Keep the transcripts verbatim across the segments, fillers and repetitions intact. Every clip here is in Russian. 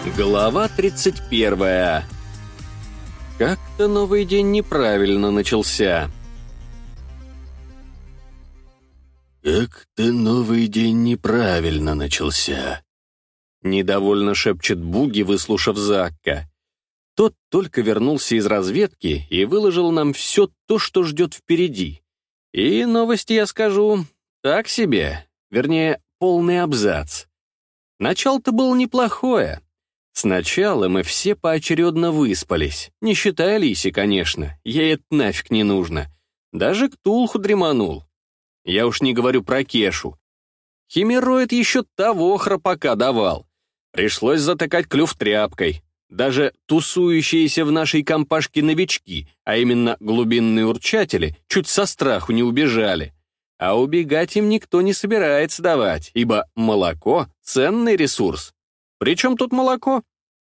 Глава тридцать первая. Как-то новый день неправильно начался. «Как-то новый день неправильно начался», — недовольно шепчет Буги, выслушав Закка. Тот только вернулся из разведки и выложил нам все то, что ждет впереди. И новости, я скажу, так себе, вернее, полный абзац. Начало-то было неплохое. Сначала мы все поочередно выспались, не считая Лиси, конечно, ей это нафиг не нужно. Даже Ктулху дреманул. Я уж не говорю про Кешу. Химероид еще того храпака давал. Пришлось затыкать клюв тряпкой. Даже тусующиеся в нашей компашке новички, а именно глубинные урчатели, чуть со страху не убежали. А убегать им никто не собирается давать, ибо молоко — ценный ресурс. Причем тут молоко?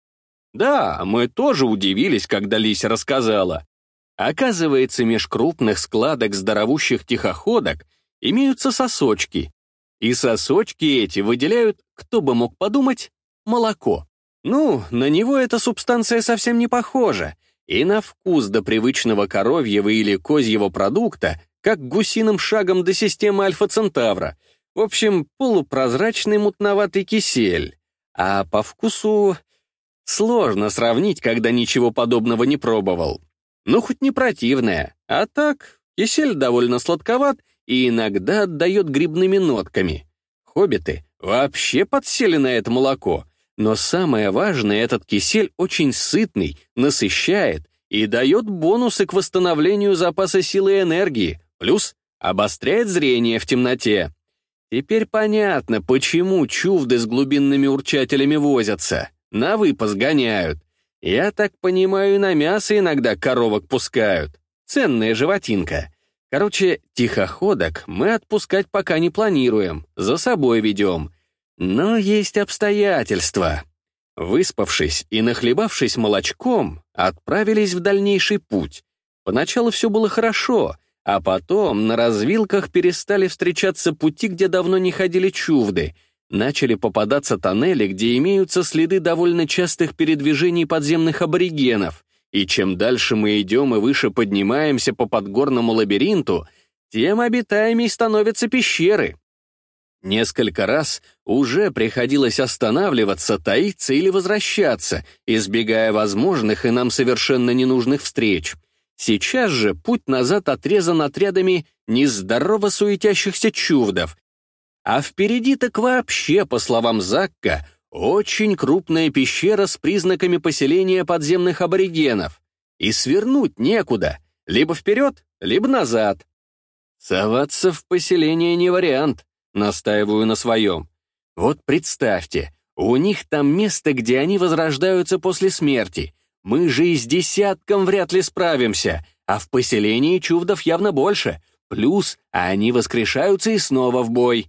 Да, мы тоже удивились, когда Лися рассказала. Оказывается, меж крупных складок здоровущих тихоходок имеются сосочки. И сосочки эти выделяют, кто бы мог подумать, молоко. Ну, на него эта субстанция совсем не похожа, и на вкус до привычного коровьего или козьего продукта, как гусиным шагом до системы Альфа-Центавра. В общем, полупрозрачный мутноватый кисель. А по вкусу сложно сравнить, когда ничего подобного не пробовал. Ну, хоть не противное, а так, кисель довольно сладковат и иногда отдает грибными нотками. Хоббиты вообще подсели на это молоко, но самое важное, этот кисель очень сытный, насыщает и дает бонусы к восстановлению запаса силы и энергии, плюс обостряет зрение в темноте. Теперь понятно, почему чувды с глубинными урчателями возятся, на выпас гоняют. Я так понимаю, и на мясо иногда коровок пускают. Ценная животинка. Короче, тихоходок мы отпускать пока не планируем, за собой ведем. Но есть обстоятельства. Выспавшись и нахлебавшись молочком, отправились в дальнейший путь. Поначалу все было хорошо, а потом на развилках перестали встречаться пути, где давно не ходили чувды. Начали попадаться тоннели, где имеются следы довольно частых передвижений подземных аборигенов. И чем дальше мы идем и выше поднимаемся по подгорному лабиринту, тем обитаемей становятся пещеры. Несколько раз уже приходилось останавливаться, таиться или возвращаться, избегая возможных и нам совершенно ненужных встреч. Сейчас же путь назад отрезан отрядами нездорово суетящихся чувдов, а впереди так вообще, по словам Закка, очень крупная пещера с признаками поселения подземных аборигенов. И свернуть некуда, либо вперед, либо назад. Соваться в поселение не вариант, настаиваю на своем. Вот представьте, у них там место, где они возрождаются после смерти. Мы же и с десятком вряд ли справимся, а в поселении чувдов явно больше. Плюс они воскрешаются и снова в бой.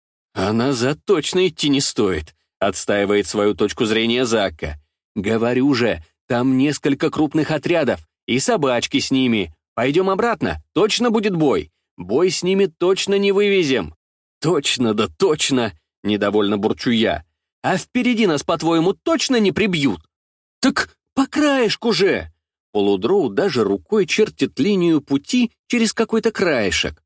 А назад точно идти не стоит, отстаивает свою точку зрения Закка. Говорю же, там несколько крупных отрядов, и собачки с ними. Пойдем обратно, точно будет бой. Бой с ними точно не вывезем. Точно, да точно, недовольно бурчу я. А впереди нас, по-твоему, точно не прибьют? Так по краешку же. Полудроу даже рукой чертит линию пути через какой-то краешек.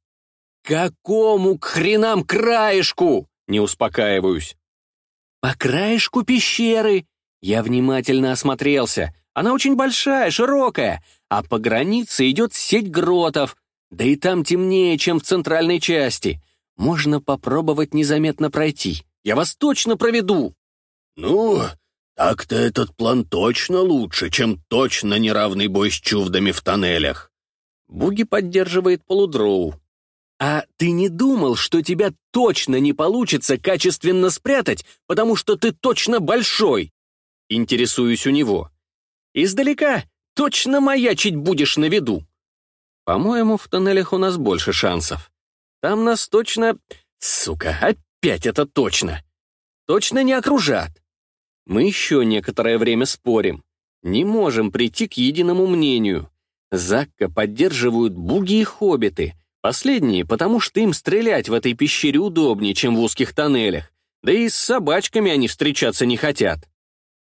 Какому к хренам краешку? Не успокаиваюсь. По краешку пещеры. Я внимательно осмотрелся. Она очень большая, широкая, а по границе идет сеть гротов. Да и там темнее, чем в центральной части. Можно попробовать незаметно пройти. Я вас точно проведу. «Ну, так-то этот план точно лучше, чем точно неравный бой с чувдами в тоннелях». Буги поддерживает Полудроу. «А ты не думал, что тебя точно не получится качественно спрятать, потому что ты точно большой?» Интересуюсь у него. «Издалека точно маячить будешь на виду». По-моему, в тоннелях у нас больше шансов. Там нас точно... Сука, опять это точно. Точно не окружат. Мы еще некоторое время спорим. Не можем прийти к единому мнению. Закка поддерживают буги и хоббиты. Последние, потому что им стрелять в этой пещере удобнее, чем в узких тоннелях. Да и с собачками они встречаться не хотят.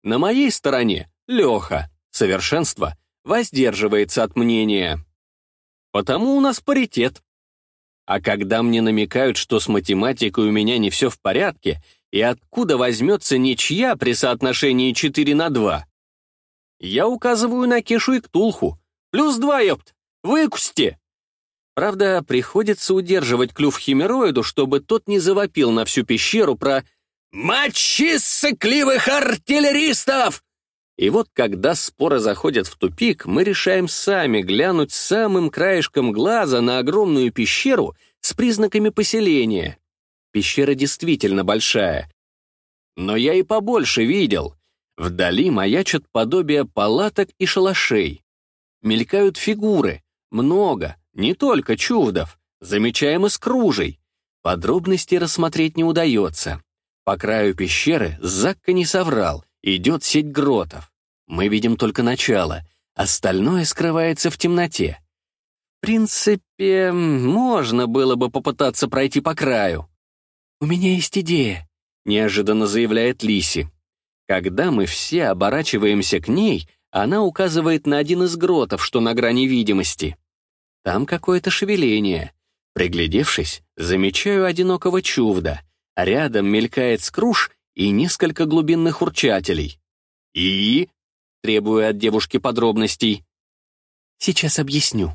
На моей стороне Леха, совершенство, воздерживается от мнения. Потому у нас паритет. А когда мне намекают, что с математикой у меня не все в порядке, и откуда возьмется ничья при соотношении четыре на два, я указываю на Кешу и Ктулху. Плюс два, ёпт! Выкусьте! Правда, приходится удерживать клюв химероиду, чтобы тот не завопил на всю пещеру про «Мочи ссыкливых артиллеристов!». И вот когда споры заходят в тупик, мы решаем сами глянуть самым краешком глаза на огромную пещеру с признаками поселения. Пещера действительно большая. Но я и побольше видел. Вдали маячат подобия палаток и шалашей. Мелькают фигуры. Много, не только чувдов. Замечаем и скружей. Подробностей рассмотреть не удается. По краю пещеры Закка не соврал. Идет сеть гротов. Мы видим только начало. Остальное скрывается в темноте. В принципе, можно было бы попытаться пройти по краю. «У меня есть идея», — неожиданно заявляет Лиси. Когда мы все оборачиваемся к ней, она указывает на один из гротов, что на грани видимости. Там какое-то шевеление. Приглядевшись, замечаю одинокого чувда. Рядом мелькает скруж и несколько глубинных урчателей. «И?» — требую от девушки подробностей. «Сейчас объясню».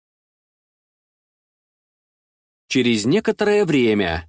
Через некоторое время...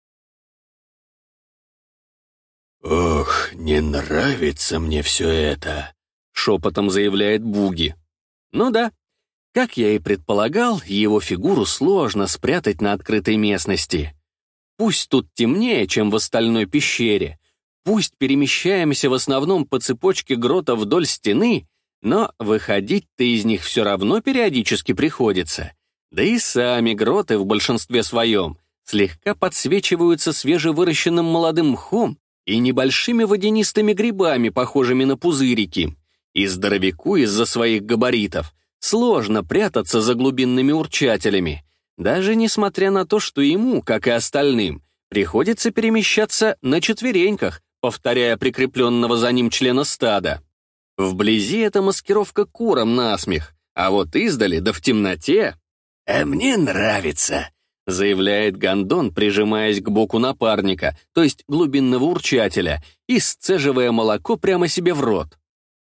«Ох, не нравится мне все это», — шепотом заявляет Буги. Ну да, как я и предполагал, его фигуру сложно спрятать на открытой местности. Пусть тут темнее, чем в остальной пещере, пусть перемещаемся в основном по цепочке грота вдоль стены, но выходить-то из них все равно периодически приходится. Да и сами гроты в большинстве своем слегка подсвечиваются свежевыращенным молодым мхом и небольшими водянистыми грибами, похожими на пузырики. И здоровяку из-за своих габаритов сложно прятаться за глубинными урчателями, даже несмотря на то, что ему, как и остальным, приходится перемещаться на четвереньках, повторяя прикрепленного за ним члена стада. Вблизи это маскировка курам насмех, а вот издали, да в темноте... «А мне нравится», — заявляет Гондон, прижимаясь к боку напарника, то есть глубинного урчателя, и сцеживая молоко прямо себе в рот.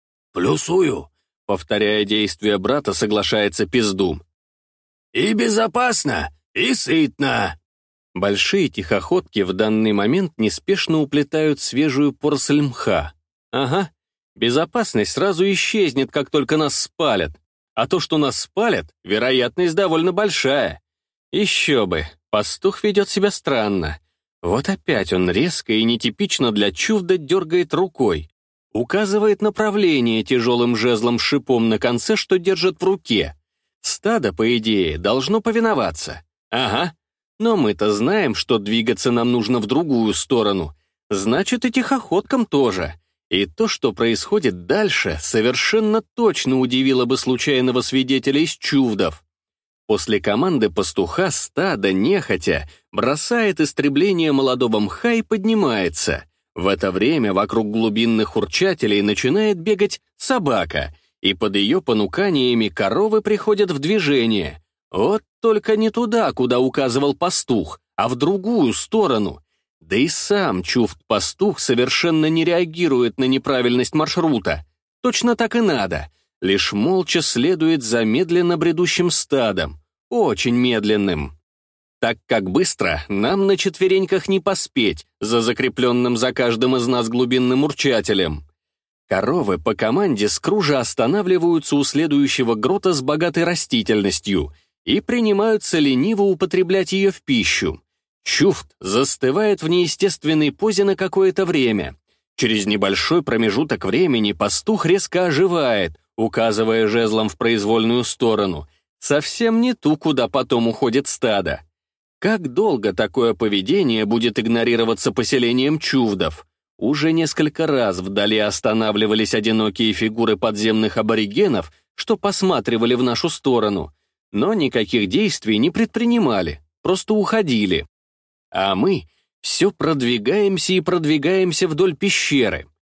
«Плюсую», — повторяя действия брата, соглашается Пиздум. «И безопасно, и сытно». Большие тихоходки в данный момент неспешно уплетают свежую поросль мха. Ага, безопасность сразу исчезнет, как только нас спалят. А то, что нас спалят, вероятность довольно большая. Еще бы, пастух ведет себя странно. Вот опять он резко и нетипично для чувда дергает рукой. Указывает направление тяжелым жезлом-шипом на конце, что держит в руке. Стадо, по идее, должно повиноваться. Ага, но мы-то знаем, что двигаться нам нужно в другую сторону. Значит, и тихоходкам тоже. И то, что происходит дальше, совершенно точно удивило бы случайного свидетеля из чувдов. После команды пастуха стадо, нехотя, бросает истребление молодого мха и поднимается. В это время вокруг глубинных урчателей начинает бегать собака, и под ее понуканиями коровы приходят в движение. Вот только не туда, куда указывал пастух, а в другую сторону. Да и сам чувд-пастух совершенно не реагирует на неправильность маршрута. Точно так и надо. Лишь молча следует за медленно бредущим стадом. Очень медленным. Так как быстро нам на четвереньках не поспеть за закрепленным за каждым из нас глубинным урчателем. Коровы по команде с кружа останавливаются у следующего грота с богатой растительностью и принимаются лениво употреблять ее в пищу. Чуфт застывает в неестественной позе на какое-то время. Через небольшой промежуток времени пастух резко оживает, указывая жезлом в произвольную сторону, совсем не ту, куда потом уходит стадо. Как долго такое поведение будет игнорироваться поселением чувдов? Уже несколько раз вдали останавливались одинокие фигуры подземных аборигенов, что посматривали в нашу сторону, но никаких действий не предпринимали, просто уходили. А мы все продвигаемся и продвигаемся вдоль пещеры. В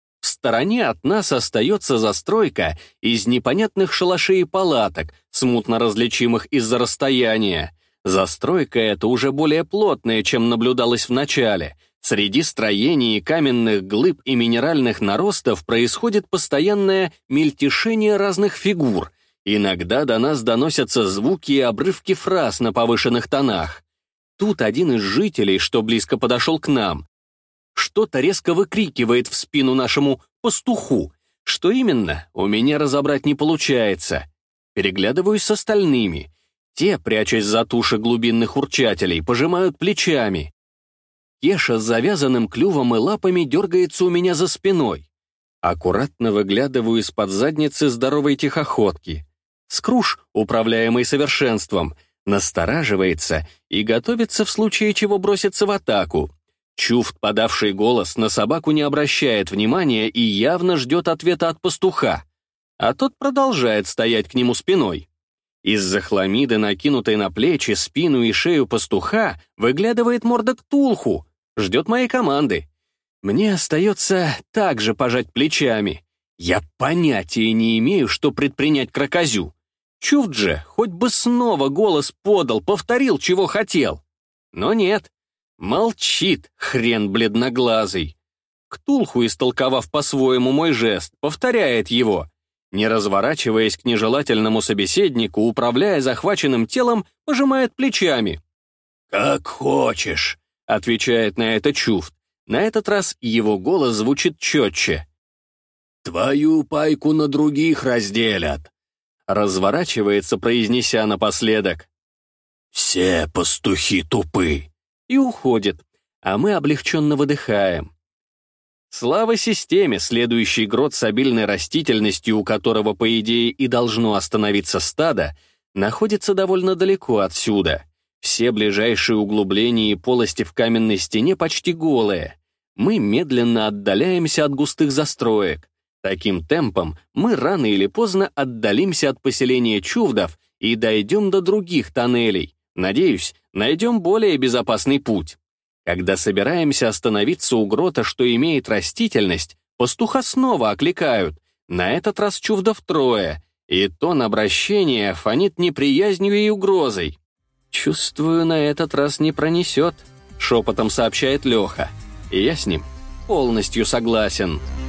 стороне от нас остается застройка из непонятных шалашей и палаток, смутно различимых из-за расстояния. Застройка эта уже более плотная, чем наблюдалось в начале. Среди строений и каменных глыб и минеральных наростов происходит постоянное мельтешение разных фигур. Иногда до нас доносятся звуки и обрывки фраз на повышенных тонах. Тут один из жителей, что близко подошел к нам, что-то резко выкрикивает в спину нашему пастуху. Что именно, у меня разобрать не получается. Переглядываюсь с остальными. Те, прячась за туши глубинных урчателей, пожимают плечами. Кеша с завязанным клювом и лапами дергается у меня за спиной. Аккуратно выглядываю из-под задницы здоровой тихоходки. Скруш, управляемый совершенством, настораживается и готовится в случае чего броситься в атаку. Чуфт, подавший голос, на собаку не обращает внимания и явно ждет ответа от пастуха, а тот продолжает стоять к нему спиной. Из-за хламиды, накинутой на плечи, спину и шею пастуха, выглядывает морда Ктулху, ждет моей команды. Мне остается также пожать плечами. Я понятия не имею, что предпринять крокозю. Чуфт же хоть бы снова голос подал, повторил, чего хотел. Но нет. Молчит, хрен бледноглазый. Ктулху, истолковав по-своему мой жест, повторяет его. Не разворачиваясь к нежелательному собеседнику, управляя захваченным телом, пожимает плечами. «Как хочешь», — отвечает на это Чуфт. На этот раз его голос звучит четче. «Твою пайку на других разделят», — разворачивается, произнеся напоследок. «Все пастухи тупы», и уходит, а мы облегченно выдыхаем. Слава системе, следующий грот с обильной растительностью, у которого, по идее, и должно остановиться стадо, находится довольно далеко отсюда. Все ближайшие углубления и полости в каменной стене почти голые. Мы медленно отдаляемся от густых застроек. Таким темпом мы рано или поздно отдалимся от поселения чувдов и дойдем до других тоннелей. Надеюсь, найдем более безопасный путь. Когда собираемся остановиться у грота, что имеет растительность, пастуха снова окликают, на этот раз чувдов трое, и тон обращения фонит неприязнью и угрозой. «Чувствую, на этот раз не пронесет», — шепотом сообщает Леха, и я с ним полностью согласен.